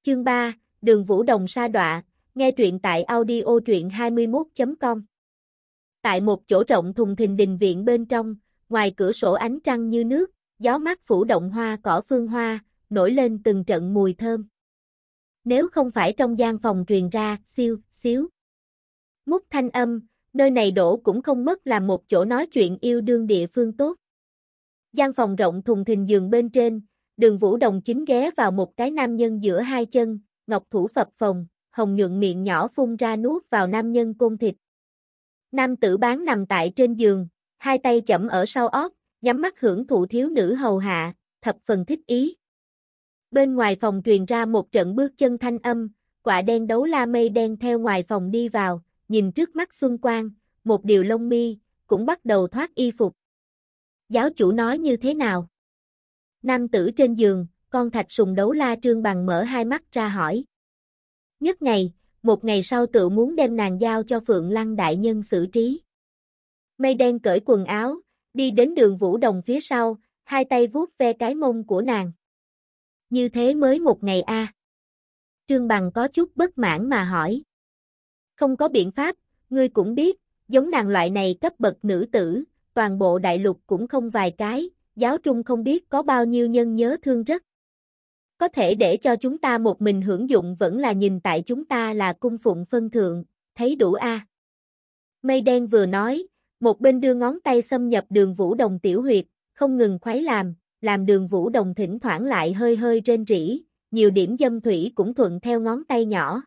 Chương 3, Đường Vũ Đồng sa đọa, nghe truyện tại audio truyện21.com. Tại một chỗ rộng thùng thình đình viện bên trong, ngoài cửa sổ ánh trăng như nước, gió mát phủ động hoa cỏ phương hoa, nổi lên từng trận mùi thơm. Nếu không phải trong gian phòng truyền ra, xiêu, xíu, mút thanh âm, nơi này đổ cũng không mất làm một chỗ nói chuyện yêu đương địa phương tốt. Gian phòng rộng thùng thình giường bên trên, Đường Vũ Đồng chính ghé vào một cái nam nhân giữa hai chân, ngọc thủ phập phồng, hồng nhuận miệng nhỏ phun ra nuốt vào nam nhân côn thịt. Nam tử bán nằm tại trên giường, hai tay chẫm ở sau ót, nhắm mắt hưởng thụ thiếu nữ hầu hạ, thập phần thích ý. Bên ngoài phòng truyền ra một trận bước chân thanh âm, quạ đen đấu la mây đen theo ngoài phòng đi vào, nhìn trước mắt xuân quang, một điều lông mi, cũng bắt đầu thoát y phục. Giáo chủ nói như thế nào? Nam tử trên giường, con thạch sùng đấu la Trương Bằng mở hai mắt ra hỏi. Nhất ngày, một ngày sau tự muốn đem nàng giao cho Phượng Lăng đại nhân xử trí. Mây đen cởi quần áo, đi đến Đường Vũ Đồng phía sau, hai tay vuốt ve cái mông của nàng. Như thế mới một ngày a. Trương Bằng có chút bất mãn mà hỏi. Không có biện pháp, ngươi cũng biết, giống nàng loại này cấp bậc nữ tử, toàn bộ đại lục cũng không vài cái, giáo trung không biết có bao nhiêu nhân nhớ thương rất. Có thể để cho chúng ta một mình hưởng dụng vẫn là nhìn tại chúng ta là cung phụng phân thượng, thấy đủ a. Mây đen vừa nói, một bên đưa ngón tay xâm nhập Đường Vũ Đồng tiểu huyệt, không ngừng khuấy làm Đường Vũ Đồng thỉnh thoảng lại hơi hơi rên rỉ, nhiều điểm dâm thủy cũng thuận theo ngón tay nhỏ.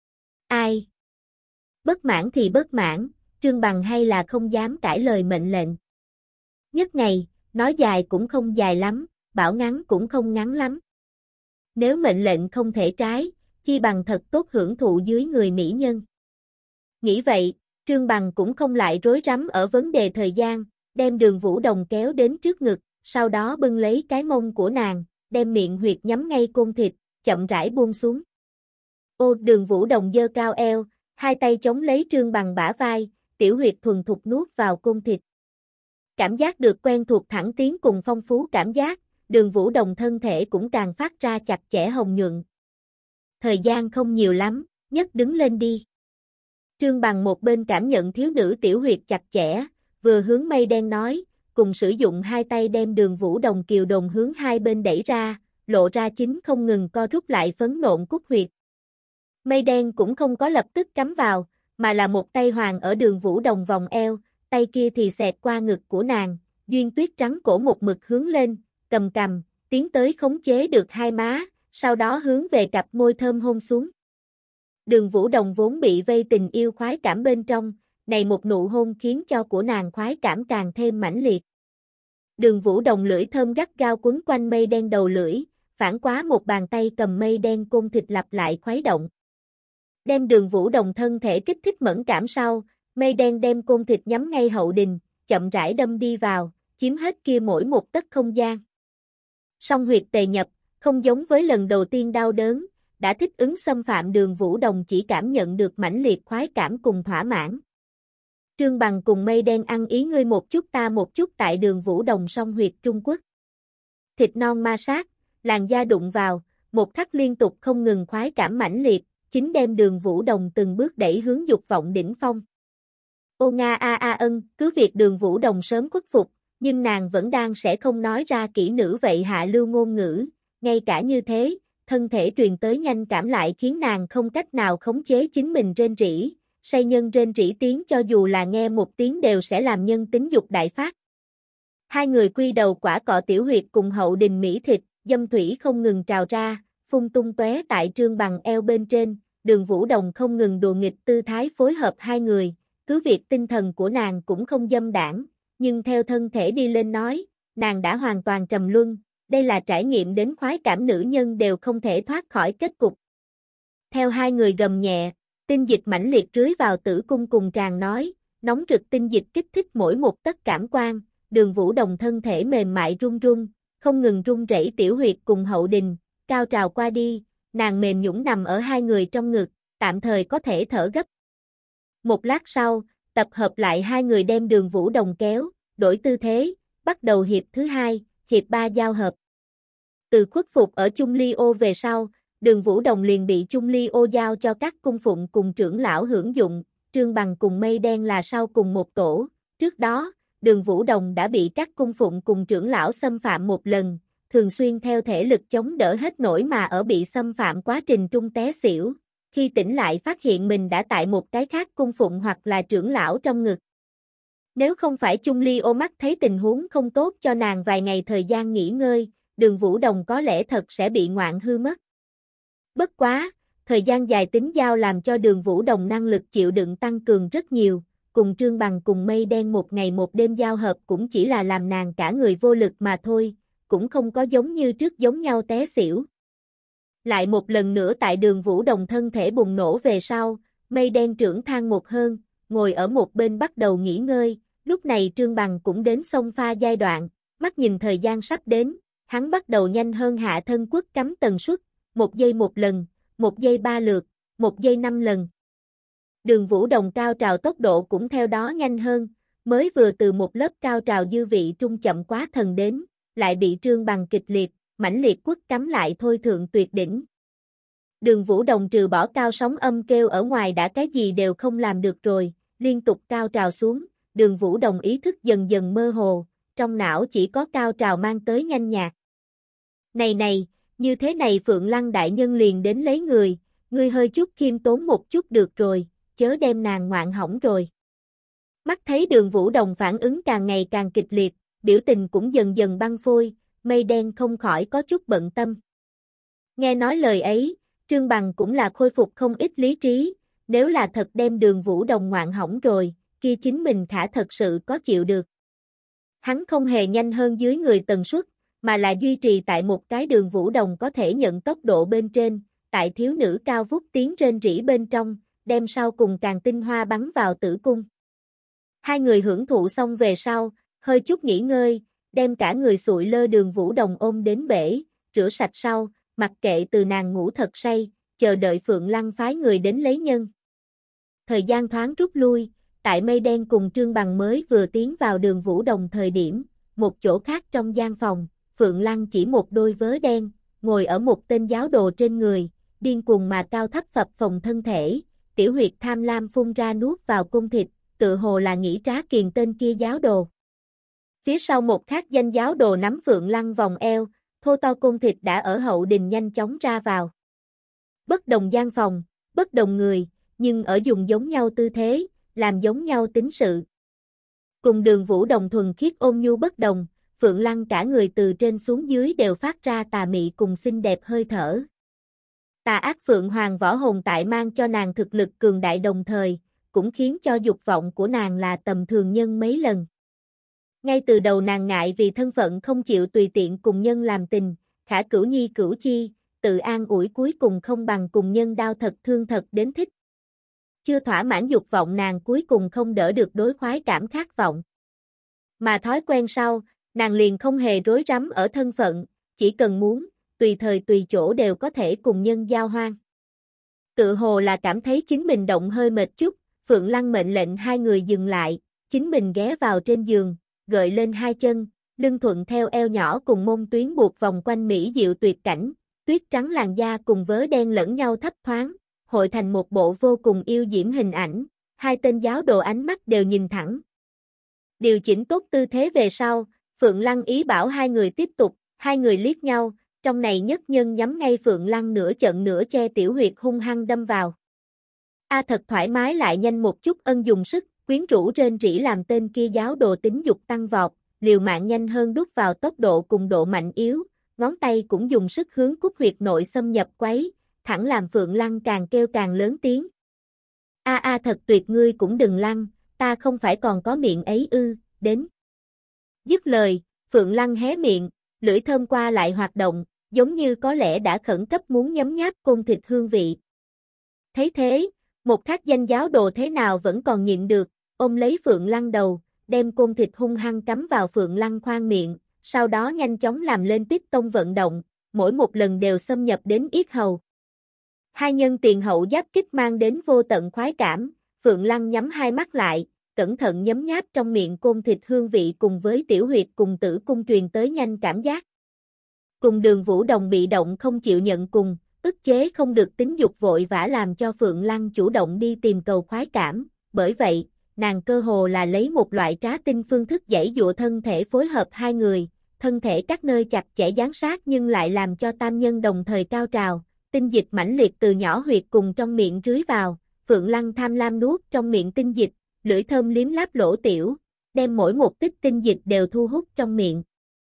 Ai? Bất mãn thì bất mãn, Trương Bằng hay là không dám cãi lời mệnh lệnh. Nhất ngày, nói dài cũng không dài lắm, bảo ngắn cũng không ngắn lắm. Nếu mệnh lệnh không thể trái, chi bằng thật tốt hưởng thụ dưới người mỹ nhân. Nghĩ vậy, Trương Bằng cũng không lại rối rắm ở vấn đề thời gian, đem Đường Vũ Đồng kéo đến trước ngực, sau đó bưng lấy cái mông của nàng, đem miệng huyệt nhắm ngay côn thịt, chậm rãi buông xuống. Ô, Đường Vũ Đồng giơ cao eo, hai tay chống lấy Trương Bằng bả vai, tiểu huyệt thuần thục nuốt vào côn thịt. Cảm giác được quen thuộc thẳng tiến cùng phong phú cảm giác, Đường Vũ Đồng thân thể cũng càng phát ra chặt chẽ hồng nhuận. Thời gian không nhiều lắm, nhấc đứng lên đi. Trương Bằng một bên cảm nhận thiếu nữ tiểu huyệt chặt chẽ, vừa hướng mây đen nói, cùng sử dụng hai tay đem Đường Vũ Đồng kiều đồn hướng hai bên đẩy ra, lộ ra chính không ngừng co rút lại phấn nộn cúc huyệt. Mây đen cũng không có lập tức cắm vào, mà là một tay hoàng ở Đường Vũ Đồng vòng eo, tay kia thì xẹt qua ngực của nàng, duyên tuyết trắng cổ một mực hướng lên, cầm cằm, tiến tới khống chế được hai má, sau đó hướng về cặp môi thơm hôn xuống. Đường Vũ Đồng vốn bị vây tình yêu khoái cảm bên trong, này một nụ hôn khiến cho của nàng khoái cảm càng thêm mãnh liệt. Đường Vũ Đồng lưỡi thơm gắt gao quấn quanh mây đen đầu lưỡi, phản quá một bàn tay cầm mây đen côn thịt lặp lại khuấy động. Đem Đường Vũ Đồng thân thể kích thích mẫn cảm sau, mây đen đem côn thịt nhắm ngay hậu đình, chậm rãi đâm đi vào, chiếm hết kia mỗi một tấc không gian. Song huyệt tề nhập, không giống với lần đầu tiên đau đớn, đã thích ứng xâm phạm Đường Vũ Đồng chỉ cảm nhận được mãnh liệt khoái cảm cùng thỏa mãn. Trương Bằng cùng mây đen ăn ý ngươi một chút ta một chút tại Đường Vũ Đồng song huyệt Trung Quốc. Thịt non ma sát, làn da đụng vào, một khắc liên tục không ngừng khoái cảm mãnh liệt, chính đem Đường Vũ Đồng từng bước đẩy hướng dục vọng đỉnh phong. Ô nga a a ân, cứ việc Đường Vũ Đồng sớm khuất phục, nhưng nàng vẫn đang sẽ không nói ra kỹ nữ vậy hạ lưu ngôn ngữ, ngay cả như thế, thân thể truyền tới nhanh cảm lại khiến nàng không cách nào khống chế chính mình rên rỉ, say nhân rên rỉ tiếng cho dù là nghe một tiếng đều sẽ làm nhân tính dục đại phát. Hai người quy đầu quả cọ tiểu huyệt cùng hậu đình mỹ thịt, dâm thủy không ngừng trào ra, phun tung tóe tại Trương Bằng eo bên trên, Đường Vũ Đồng không ngừng đùa nghịch tư thái phối hợp hai người, cứ việc tinh thần của nàng cũng không dâm đãng, nhưng theo thân thể đi lên nói, nàng đã hoàn toàn trầm luân, đây là trải nghiệm đến khoái cảm nữ nhân đều không thể thoát khỏi kết cục. Theo hai người gầm nhẹ, tinh dịch mãnh liệt rưới vào tử cung cùng tràn nói, nóng rực tinh dịch kích thích mỗi một tấc cảm quan, Đường Vũ Đồng thân thể mềm mại run run, không ngừng run rẩy tiểu huyệt cùng hậu đình, cao trào qua đi, nàng mềm nhũn nằm ở hai người trong ngực, tạm thời có thể thở gấp. Một lát sau, tập hợp lại hai người đem Đường Vũ Đồng kéo, đổi tư thế, bắt đầu hiệp thứ hai, hiệp ba giao hợp. Từ khuất phục ở chung ly ô về sau, Đường Vũ Đồng liền bị Chung Ly Ô giao cho các cung phụng cùng trưởng lão hưởng dụng, Trương Bằng cùng Mây Đen là sau cùng một tổ. Trước đó, Đường Vũ Đồng đã bị các cung phụng cùng trưởng lão xâm phạm một lần, thường xuyên theo thể lực chống đỡ hết nổi mà ở bị xâm phạm quá trình trung té xỉu. Khi tỉnh lại phát hiện mình đã tại một cái khác cung phụng hoặc là trưởng lão trong ngực. Nếu không phải Chung Ly Ô mắt thấy tình huống không tốt cho nàng vài ngày thời gian nghỉ ngơi, Đường Vũ Đồng có lẽ thật sẽ bị ngoạn hư mất. Bất quá, thời gian dài tính giao làm cho Đường Vũ Đồng năng lực chịu đựng tăng cường rất nhiều, cùng Trương Bằng cùng Mây Đen một ngày một đêm giao hợp cũng chỉ là làm nàng cả người vô lực mà thôi, cũng không có giống như trước giống nhau té xỉu. Lại một lần nữa tại Đường Vũ Đồng thân thể bùng nổ về sau, Mây Đen trưởng thang một hơn, ngồi ở một bên bắt đầu nghỉ ngơi, lúc này Trương Bằng cũng đến xông pha giai đoạn, mắt nhìn thời gian sắp đến, hắn bắt đầu nhanh hơn hạ thân quất cắm tần suất, 1 giây 1 lần, 1 giây 3 lượt, 1 giây 5 lần. Đường Vũ Đồng cao trào tốc độ cũng theo đó nhanh hơn, mới vừa từ một lớp cao trào dư vị trung chậm quá thần đến, lại bị Trương Bằng kịch liệt, mãnh liệt quất cắm lại thôi thượng tuyệt đỉnh. Đường Vũ Đồng trừ bỏ cao sóng âm kêu ở ngoài đã cái gì đều không làm được rồi, liên tục cao trào xuống, Đường Vũ Đồng ý thức dần dần mơ hồ, trong não chỉ có cao trào mang tới nhanh nhạt. Này, như thế này Phượng Lăng đại nhân liền đến lấy người, ngươi hơi chút khiêm tốn một chút được rồi, chớ đem nàng ngoạn hỏng rồi. Mắt thấy Đường Vũ Đồng phản ứng càng ngày càng kịch liệt, biểu tình cũng dần dần băng phôi, Mây Đen không khỏi có chút bận tâm. Nghe nói lời ấy, Trương Bằng cũng là khôi phục không ít lý trí, nếu là thật đem Đường Vũ Đồng ngoạn hỏng rồi, kia chính mình khả thật sự có chịu được. Hắn không hề nhanh hơn dưới người tần suất, mà là duy trì tại một cái Đường Vũ Đồng có thể nhận tốc độ bên trên, tại thiếu nữ cao vút tiếng rên rỉ bên trong, đem sau cùng càng tinh hoa bắn vào tử cung. Hai người hưởng thụ xong về sau, hơi chút nghỉ ngơi, đem cả người sụi lơ Đường Vũ Đồng ôm đến bể, rửa sạch sau, mặc kệ từ nàng ngủ thật say, chờ đợi Phượng Lăng phái người đến lấy nhân. Thời gian thoáng rút lui, tại Mây Đen cùng Trương Bằng mới vừa tiến vào Đường Vũ Đồng thời điểm, một chỗ khác trong gian phòng, Phượng Lăng chỉ một đôi vớ đen, ngồi ở một tên giáo đồ trên người, điên cuồng mà cao thấp phập phồng thân thể, tiểu huyệt tham lam phun ra nuốt vào cung thịt, tự hồ là nghĩ trá kiền tên kia giáo đồ. Phía sau một khác danh giáo đồ nắm Phượng Lăng vòng eo, thô to cung thịt đã ở hậu đình nhanh chóng ra vào. Bất đồng gian phòng, bất đồng người, nhưng ở dùng giống nhau tư thế, làm giống nhau tính sự. Cùng Đường Vũ Đồng thuần khiết ôn nhu bất đồng, Phượng Lăng cả người từ trên xuống dưới đều phát ra tà mị cùng xinh đẹp hơi thở. Tà ác Phượng Hoàng võ hồn tại mang cho nàng thực lực cường đại đồng thời, cũng khiến cho dục vọng của nàng là tầm thường nhân mấy lần. Ngay từ đầu nàng ngại vì thân phận không chịu tùy tiện cùng nhân làm tình, khả cửu nhi cửu chi, tự an ủi cuối cùng không bằng cùng nhân đau thật thương thật đến thích. Chưa thỏa mãn dục vọng nàng cuối cùng không đỡ được đối khoái cảm khát vọng. Mà thói quen sau, nàng liền không hề rối rắm ở thân phận, chỉ cần muốn, tùy thời tùy chỗ đều có thể cùng nhân giao hoan. Tự hồ là cảm thấy chính mình động hơi mệt chút, Phượng Lăng mệnh lệnh hai người dừng lại, chính mình ghé vào trên giường, gợi lên hai chân, lưng thuận theo eo nhỏ cùng mông tuyến buộc vòng quanh mỹ diệu tuyệt cảnh, tuyết trắng làn da cùng vớ đen lẫn nhau thấp thoáng, hội thành một bộ vô cùng yêu diễm hình ảnh, hai tên giáo đồ ánh mắt đều nhìn thẳng. Điều chỉnh tốt tư thế về sau, Phượng Lăng ý bảo hai người tiếp tục, hai người liếc nhau, trong này nhất nhân nhắm ngay Phượng Lăng nửa chận nửa che tiểu huyệt hung hăng đâm vào. Thật thoải mái lại nhanh một chút ân dùng sức, quyến rũ rên rỉ làm tên kia giáo đồ tính dục tăng vọt, liều mạng nhanh hơn đút vào tốc độ cùng độ mạnh yếu, ngón tay cũng dùng sức hướng cúc huyệt nội xâm nhập quấy, thẳng làm Phượng Lăng càng kêu càng lớn tiếng. Thật tuyệt ngươi cũng đừng lăn, ta không phải còn có miệng ấy ư, đến. Dứt lời, Phượng Lăng hé miệng, lưỡi thơm qua lại hoạt động, giống như có lẽ đã khẩn cấp muốn nhấm nháp côn thịt hương vị. Thấy thế, một khác danh giáo đồ thế nào vẫn còn nhịn được, ôm lấy Phượng Lăng đầu, đem côn thịt hung hăng cắm vào Phượng Lăng khoang miệng, sau đó nhanh chóng làm lên tiếp tông vận động, mỗi một lần đều xâm nhập đến yết hầu. Hai nhân tiền hậu giáp kích mang đến vô tận khoái cảm, Phượng Lăng nhắm hai mắt lại, cẩn thận nhấm nháp trong miệng côn thịt hương vị cùng với tiểu huyệt cùng tử cung truyền tới nhanh cảm giác. Cùng Đường Vũ Đồng bị động không chịu nhận cùng, ức chế không được tính dục vội vã làm cho Phượng Lăng chủ động đi tìm cầu khoái cảm, bởi vậy, nàng cơ hồ là lấy một loại trá tinh phương thức giãy giụa thân thể phối hợp hai người, thân thể các nơi chặt chẽ dán sát nhưng lại làm cho tam nhân đồng thời cao trào, tinh dịch mãnh liệt từ nhỏ huyệt cùng trong miệng rưới vào, Phượng Lăng tham lam nuốt trong miệng tinh dịch, lưỡi thơm liếm láp lỗ tiểu, đem mỗi một tích tinh dịch đều thu hút trong miệng.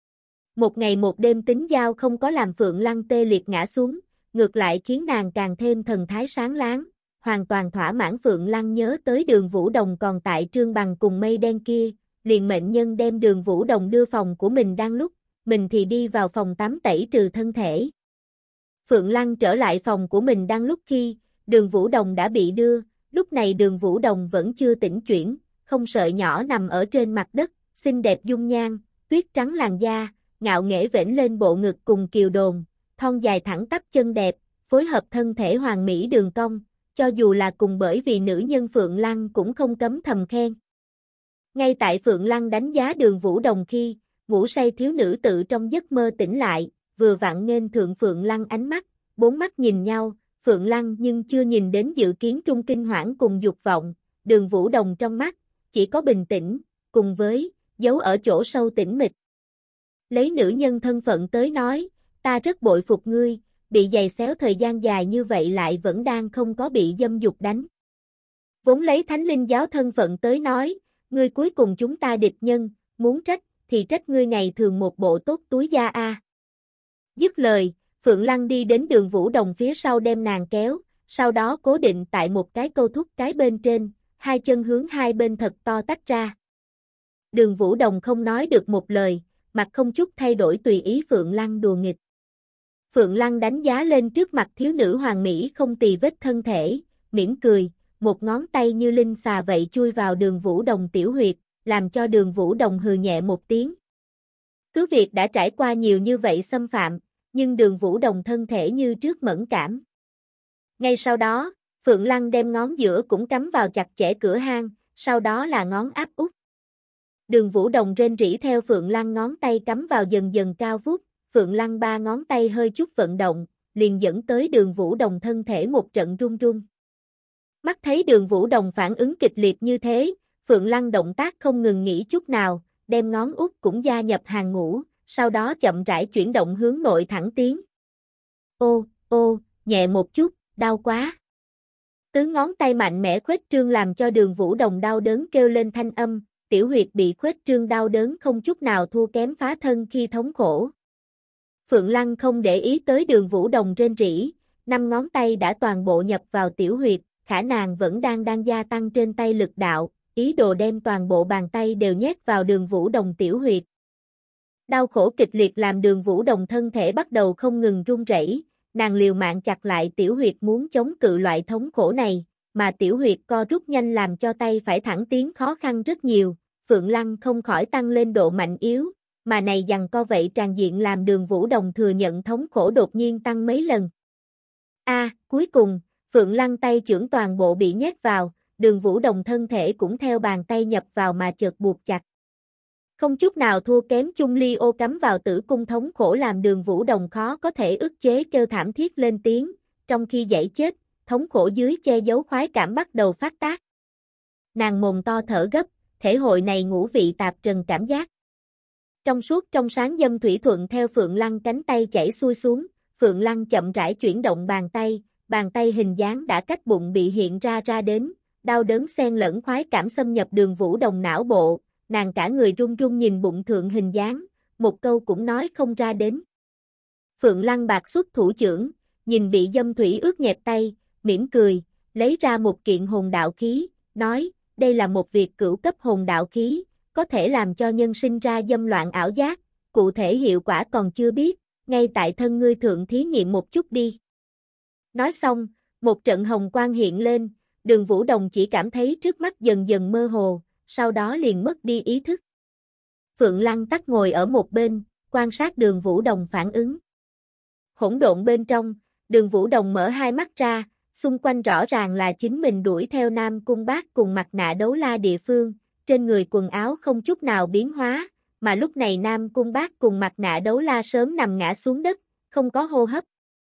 Một ngày một đêm tính giao không có làm Phượng Lăng tê liệt ngã xuống, ngược lại khiến nàng càng thêm thần thái sáng láng, hoàn toàn thỏa mãn. Phượng Lăng nhớ tới Đường Vũ Đồng còn tại Trương Bằng cùng Mây Đen kia, liền mệnh nhân đem Đường Vũ Đồng đưa phòng của mình đang lúc, mình thì đi vào phòng tắm tẩy trừ thân thể. Phượng Lăng trở lại phòng của mình đang lúc khi, Đường Vũ Đồng đã bị đưa, lúc này Đường Vũ Đồng vẫn chưa tỉnh chuyển, không sợi nhỏ nằm ở trên mặt đất, xinh đẹp dung nhan, tuyết trắng làn da, ngạo nghễ vểnh lên bộ ngực cùng kiều đồn, thon dài thẳng tắp chân đẹp, phối hợp thân thể hoàn mỹ đường cong, cho dù là cùng bởi vì nữ nhân Phượng Lăng cũng không cấm thầm khen. Ngay tại Phượng Lăng đánh giá Đường Vũ Đồng khi, ngủ say thiếu nữ tự trong giấc mơ tỉnh lại, vừa vặn nghênh thượng Phượng Lăng ánh mắt, bốn mắt nhìn nhau, Phượng Lăng nhưng chưa nhìn đến dự kiến trung kinh hoảng cùng dục vọng, Đường Vũ Đồng trong mắt, chỉ có bình tĩnh, cùng với, giấu ở chỗ sâu tĩnh mịch. Lấy nữ nhân thân phận tới nói, ta rất bội phục ngươi, bị giày xéo thời gian dài như vậy lại vẫn đang không có bị dâm dục đánh. Vốn lấy Thánh Linh giáo thân phận tới nói, ngươi cuối cùng chúng ta địch nhân, muốn trách, thì trách ngươi ngày thường một bộ tốt túi da a. Dứt lời, Phượng Lăng đi đến Đường Vũ Đồng phía sau đem nàng kéo, sau đó cố định tại một cái câu thúc cái bên trên, hai chân hướng hai bên thật to tách ra. Đường Vũ Đồng không nói được một lời, mặt không chút thay đổi tùy ý Phượng Lăng đùa nghịch. Phượng Lăng đánh giá lên trước mặt thiếu nữ hoàng mỹ không tì vết thân thể, mỉm cười, một ngón tay như linh xà vậy chui vào Đường Vũ Đồng tiểu huyệt, làm cho Đường Vũ Đồng hừ nhẹ một tiếng. Cứ việc đã trải qua nhiều như vậy xâm phạm, nhưng Đường Vũ Đồng thân thể như trước mẫn cảm. Ngay sau đó, Phượng Lăng đem ngón giữa cũng cắm vào chặt chẽ cửa hang, sau đó là ngón áp út. Đường Vũ Đồng rên rỉ theo Phượng Lăng ngón tay cắm vào dần dần cao vút, Phượng Lăng ba ngón tay hơi chút vận động, liền dẫn tới Đường Vũ Đồng thân thể một trận run run. Mắt thấy Đường Vũ Đồng phản ứng kịch liệt như thế, Phượng Lăng động tác không ngừng nghỉ chút nào, đem ngón út cũng gia nhập hàng ngũ, sau đó chậm rãi chuyển động hướng nội thẳng tiến. Ô, nhẹ một chút, đau quá. Tứ ngón tay mạnh mẽ khuếch trương làm cho Đường Vũ Đồng đau đớn kêu lên thanh âm, tiểu huyệt bị khuếch trương đau đớn không chút nào thua kém phá thân khi thống khổ. Phượng Lăng không để ý tới Đường Vũ Đồng rên rỉ, năm ngón tay đã toàn bộ nhập vào tiểu huyệt, khả nàng vẫn đang gia tăng trên tay lực đạo, ý đồ đem toàn bộ bàn tay đều nhét vào Đường Vũ Đồng tiểu huyệt. Đau khổ kịch liệt làm Đường Vũ Đồng thân thể bắt đầu không ngừng run rẩy, nàng liều mạng chặt lại tiểu huyệt muốn chống cự loại thống khổ này, mà tiểu huyệt co rút nhanh làm cho tay phải thẳng tiến khó khăn rất nhiều, Phượng Lăng không khỏi tăng lên độ mạnh yếu, mà này giằng co vậy tràn diện làm Đường Vũ Đồng thừa nhận thống khổ đột nhiên tăng mấy lần. Cuối cùng, Phượng Lăng tay chưởng toàn bộ bị nhét vào, Đường Vũ Đồng thân thể cũng theo bàn tay nhập vào mà chợt buộc chặt. Không chút nào thua kém chung ly ô cắm vào tử cung thống khổ làm Đường Vũ Đồng khó có thể ức chế kêu thảm thiết lên tiếng, trong khi giãy chết, thống khổ dưới che giấu khoái cảm bắt đầu phát tác. Nàng mồm to thở gấp, thể hội này ngũ vị tạp trần cảm giác. Trong suốt trong sáng dâm thủy thuận theo Phượng Lăng cánh tay chảy xuôi xuống, Phượng Lăng chậm rãi chuyển động bàn tay hình dáng đã cách bụng bị hiện ra đến, đau đớn xen lẫn khoái cảm xâm nhập Đường Vũ Đồng não bộ, nàng cả người run run nhìn bụng thượng hình dáng, một câu cũng nói không ra đến. Phượng Lăng bạc xuất thủ chưởng, nhìn bị dâm thủy ướt nhẹp tay, mỉm cười, lấy ra một kiện hồn đạo khí, nói, đây là một việc cửu cấp hồn đạo khí, có thể làm cho nhân sinh ra dâm loạn ảo giác, cụ thể hiệu quả còn chưa biết, ngay tại thân ngươi thượng thí nghiệm một chút đi. Nói xong, một trận hồng quang hiện lên, Đường Vũ Đồng chỉ cảm thấy trước mắt dần dần mơ hồ, sau đó liền mất đi ý thức. Phượng Lăng tắt ngồi ở một bên, quan sát Đường Vũ Đồng phản ứng. Hỗn độn bên trong, Đường Vũ Đồng mở hai mắt ra, xung quanh rõ ràng là chính mình đuổi theo Nam Cung Bác cùng mặt nạ đấu la địa phương, trên người quần áo không chút nào biến hóa, mà lúc này Nam Cung Bác cùng mặt nạ đấu la sớm nằm ngã xuống đất, không có hô hấp.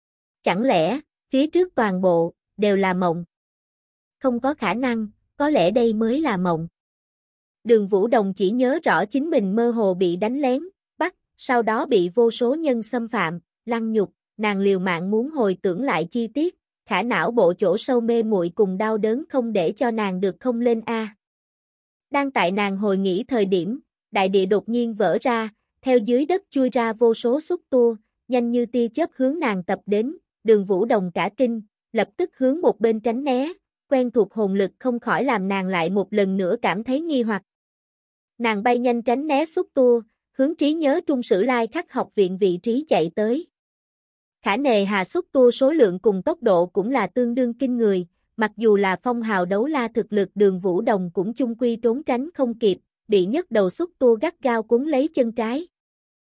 Chẳng lẽ, phía trước toàn bộ, đều là mộng? Không có khả năng, có lẽ đây mới là mộng. Đường Vũ Đồng chỉ nhớ rõ chính mình mơ hồ bị đánh lén, bắt, sau đó bị vô số nhân xâm phạm, lăng nhục, nàng liều mạng muốn hồi tưởng lại chi tiết, khả não bộ chỗ sâu mê muội cùng đau đớn không để cho nàng được không lên a. Đang tại nàng hồi nghĩ thời điểm, đại địa đột nhiên vỡ ra, theo dưới đất chui ra vô số xúc tua, nhanh như tia chớp hướng nàng tập đến, Đường Vũ Đồng cả kinh, lập tức hướng một bên tránh né, quen thuộc hồn lực không khỏi làm nàng lại một lần nữa cảm thấy nghi hoặc. Nàng bay nhanh tránh né xúc tua, hướng trí nhớ Trung Sử Lai Khắc học viện vị trí chạy tới. Khả nề hà xúc tua số lượng cùng tốc độ cũng là tương đương kinh người, mặc dù là phong hào đấu la thực lực Đường Vũ Đồng cũng chung quy trốn tránh không kịp, bị nhấc đầu xúc tua gắt gao cuốn lấy chân trái.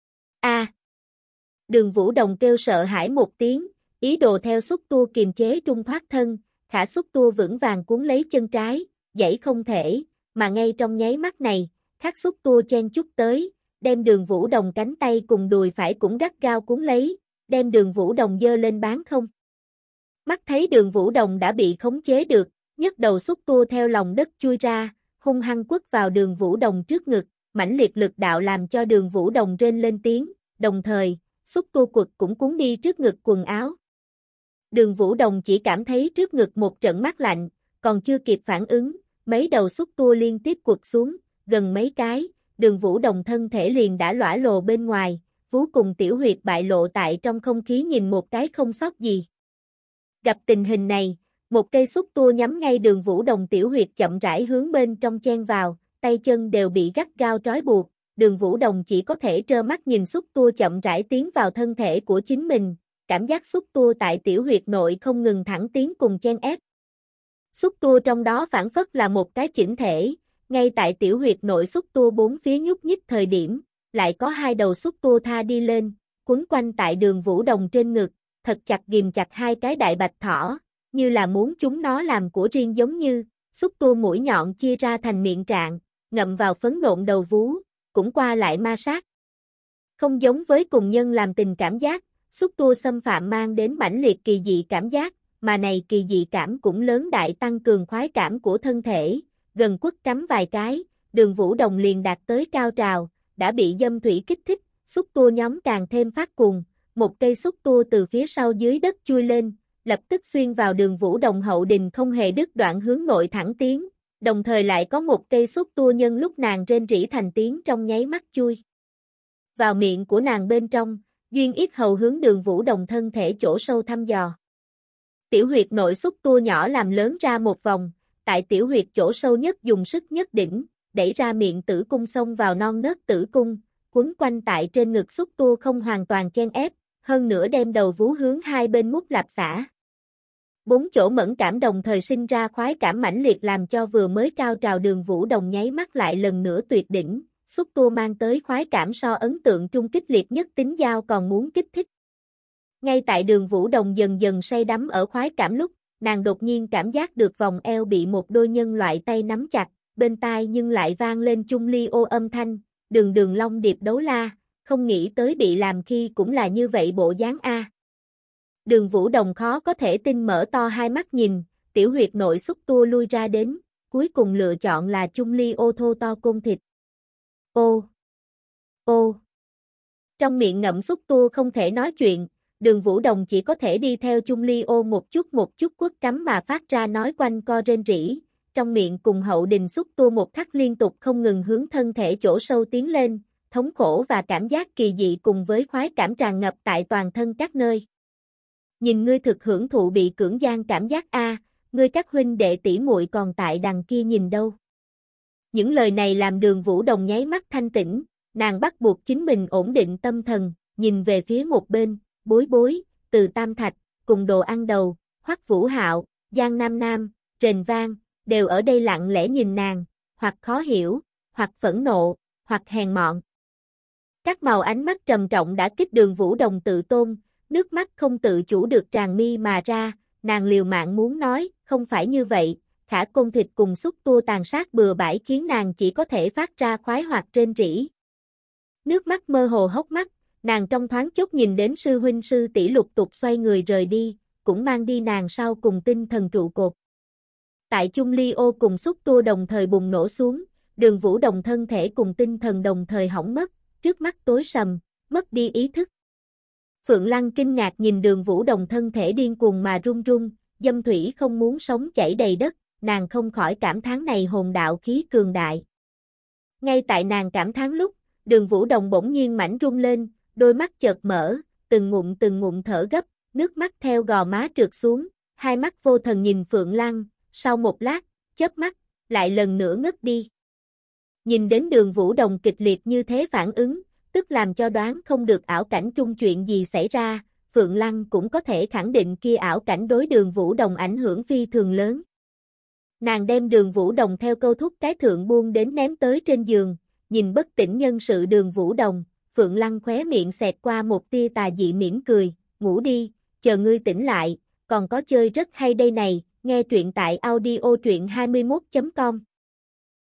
A! Đường Vũ Đồng kêu sợ hãi một tiếng, ý đồ theo xúc tua kiềm chế trung thoát thân, khả xúc tua vững vàng cuốn lấy chân trái, dãy không thể, mà ngay trong nháy mắt này, khắc xúc tua chen chúc tới, đem Đường Vũ Đồng cánh tay cùng đùi phải cũng gắt gao cuốn lấy, đem Đường Vũ Đồng dơ lên bán không. Mắt thấy Đường Vũ Đồng đã bị khống chế được, nhấc đầu xúc tua theo lòng đất chui ra, hung hăng quất vào Đường Vũ Đồng trước ngực, mãnh liệt lực đạo làm cho Đường Vũ Đồng rên lên tiếng, đồng thời, xúc tua quật cũng cuốn đi trước ngực quần áo. Đường Vũ Đồng chỉ cảm thấy trước ngực một trận mát lạnh, còn chưa kịp phản ứng, mấy đầu xúc tua liên tiếp quật xuống, gần mấy cái, Đường Vũ Đồng thân thể liền đã lõa lồ bên ngoài, vú cùng tiểu huyệt bại lộ tại trong không khí nhìn một cái không sót gì. Gặp tình hình này, một cây xúc tua nhắm ngay Đường Vũ Đồng tiểu huyệt chậm rãi hướng bên trong chen vào, tay chân đều bị gắt gao trói buộc, Đường Vũ Đồng chỉ có thể trơ mắt nhìn xúc tua chậm rãi tiến vào thân thể của chính mình, cảm giác xúc tua tại tiểu huyệt nội không ngừng thẳng tiến cùng chen ép. Xúc tua trong đó phản phất là một cái chỉnh thể, ngay tại tiểu huyệt nội xúc tua bốn phía nhúc nhích thời điểm, lại có hai đầu xúc tua tha đi lên, quấn quanh tại Đường Vũ Đồng trên ngực, thật chặt ghìm chặt hai cái đại bạch thỏ, như là muốn chúng nó làm của riêng giống như, xúc tua mũi nhọn chia ra thành miệng trạng, ngậm vào phấn nộn đầu vú, cũng qua lại ma sát. Không giống với cùng nhân làm tình cảm giác, xúc tua xâm phạm mang đến mãnh liệt kỳ dị cảm giác, mà này kỳ dị cảm cũng lớn đại tăng cường khoái cảm của thân thể, gần quất cắm vài cái, Đường Vũ Đồng liền đạt tới cao trào, đã bị dâm thủy kích thích, xúc tua nhóm càng thêm phát cuồng, một cây xúc tua từ phía sau dưới đất chui lên, lập tức xuyên vào Đường Vũ Đồng hậu đình không hề đứt đoạn hướng nội thẳng tiến, đồng thời lại có một cây xúc tua nhân lúc nàng rên rỉ thành tiếng trong nháy mắt chui vào miệng của nàng bên trong, duyên yết hầu hướng Đường Vũ Đồng thân thể chỗ sâu thăm dò. Tiểu huyệt nội xúc tua nhỏ làm lớn ra một vòng, tại tiểu huyệt chỗ sâu nhất dùng sức nhất đỉnh, đẩy ra miệng tử cung xông vào non nớt tử cung, quấn quanh tại trên ngực xúc tua không hoàn toàn chen ép, hơn nữa đem đầu vú hướng hai bên mút lạp xả. Bốn chỗ mẫn cảm đồng thời sinh ra khoái cảm mãnh liệt làm cho vừa mới cao trào Đường Vũ Đồng nháy mắt lại lần nữa tuyệt đỉnh, xúc tua mang tới khoái cảm so ấn tượng trung kích liệt nhất tính giao còn muốn kích thích. Ngay tại Đường Vũ Đồng dần dần say đắm ở khoái cảm lúc, nàng đột nhiên cảm giác được vòng eo bị một đôi nhân loại tay nắm chặt, bên tai nhưng lại vang lên chung ly ô âm thanh, Đường Đường Long Điệp đấu la, không nghĩ tới bị làm khi cũng là như vậy bộ dáng a. Đường Vũ Đồng khó có thể tin mở to hai mắt nhìn, tiểu huyệt nội xúc tua lui ra đến, cuối cùng lựa chọn là chung ly ô thô to côn thịt. Ô! Ô! Trong miệng ngậm xúc tua không thể nói chuyện, Đường Vũ Đồng chỉ có thể đi theo chung ly ô một chút quất cắm mà phát ra nói quanh co rên rỉ, trong miệng cùng hậu đình xúc tua một khắc liên tục không ngừng hướng thân thể chỗ sâu tiến lên, thống khổ và cảm giác kỳ dị cùng với khoái cảm tràn ngập tại toàn thân các nơi. Nhìn ngươi thực hưởng thụ bị cưỡng gian cảm giác a, ngươi các huynh đệ tỷ muội còn tại đằng kia nhìn đâu. Những lời này làm Đường Vũ Đồng nháy mắt thanh tĩnh, nàng bắt buộc chính mình ổn định tâm thần, nhìn về phía một bên, Bối Bối, Từ Tam Thạch, cùng Đồ Ăn Đầu, Hoắc Vũ Hạo, Giang Nam Nam, Rền Vang, đều ở đây lặng lẽ nhìn nàng, hoặc khó hiểu, hoặc phẫn nộ, hoặc hèn mọn. Các màu ánh mắt trầm trọng đã kích Đường Vũ Đồng tự tôn, nước mắt không tự chủ được tràn mi mà ra, nàng liều mạng muốn nói, không phải như vậy, khả côn thịt cùng xúc tua tàn sát bừa bãi khiến nàng chỉ có thể phát ra khoái hoặc rên rỉ. Nước mắt mơ hồ hốc mắt, Nàng trong thoáng chốc nhìn đến sư huynh sư tỷ lục tục xoay người rời đi, cũng mang đi nàng sau cùng tinh thần trụ cột. Tại Chung Ly Ô cùng xúc tua đồng thời bùng nổ xuống, Đường Vũ Đồng thân thể cùng tinh thần đồng thời hỏng mất, trước mắt tối sầm, mất đi ý thức. Phượng Lăng kinh ngạc nhìn Đường Vũ Đồng thân thể điên cuồng mà run run, dâm thủy không muốn sống chảy đầy đất, nàng không khỏi cảm thán này hồn đạo khí cường đại. Ngay tại nàng cảm thán lúc, Đường Vũ Đồng bỗng nhiên mảnh run lên, đôi mắt chợt mở, từng ngụm thở gấp, nước mắt theo gò má trượt xuống, hai mắt vô thần nhìn Phượng Lăng, sau một lát, chớp mắt, lại lần nữa ngất đi. Nhìn đến Đường Vũ Đồng kịch liệt như thế phản ứng, tức làm cho đoán không được ảo cảnh trung chuyện gì xảy ra, Phượng Lăng cũng có thể khẳng định kia ảo cảnh đối Đường Vũ Đồng ảnh hưởng phi thường lớn. Nàng đem Đường Vũ Đồng theo câu thúc cái thượng buông đến ném tới trên giường, nhìn bất tỉnh nhân sự Đường Vũ Đồng, Phượng Lăng khóe miệng xẹt qua một tia tà dị mỉm cười, ngủ đi, chờ ngươi tỉnh lại, còn có chơi rất hay đây này, nghe truyện tại audio truyện21.com.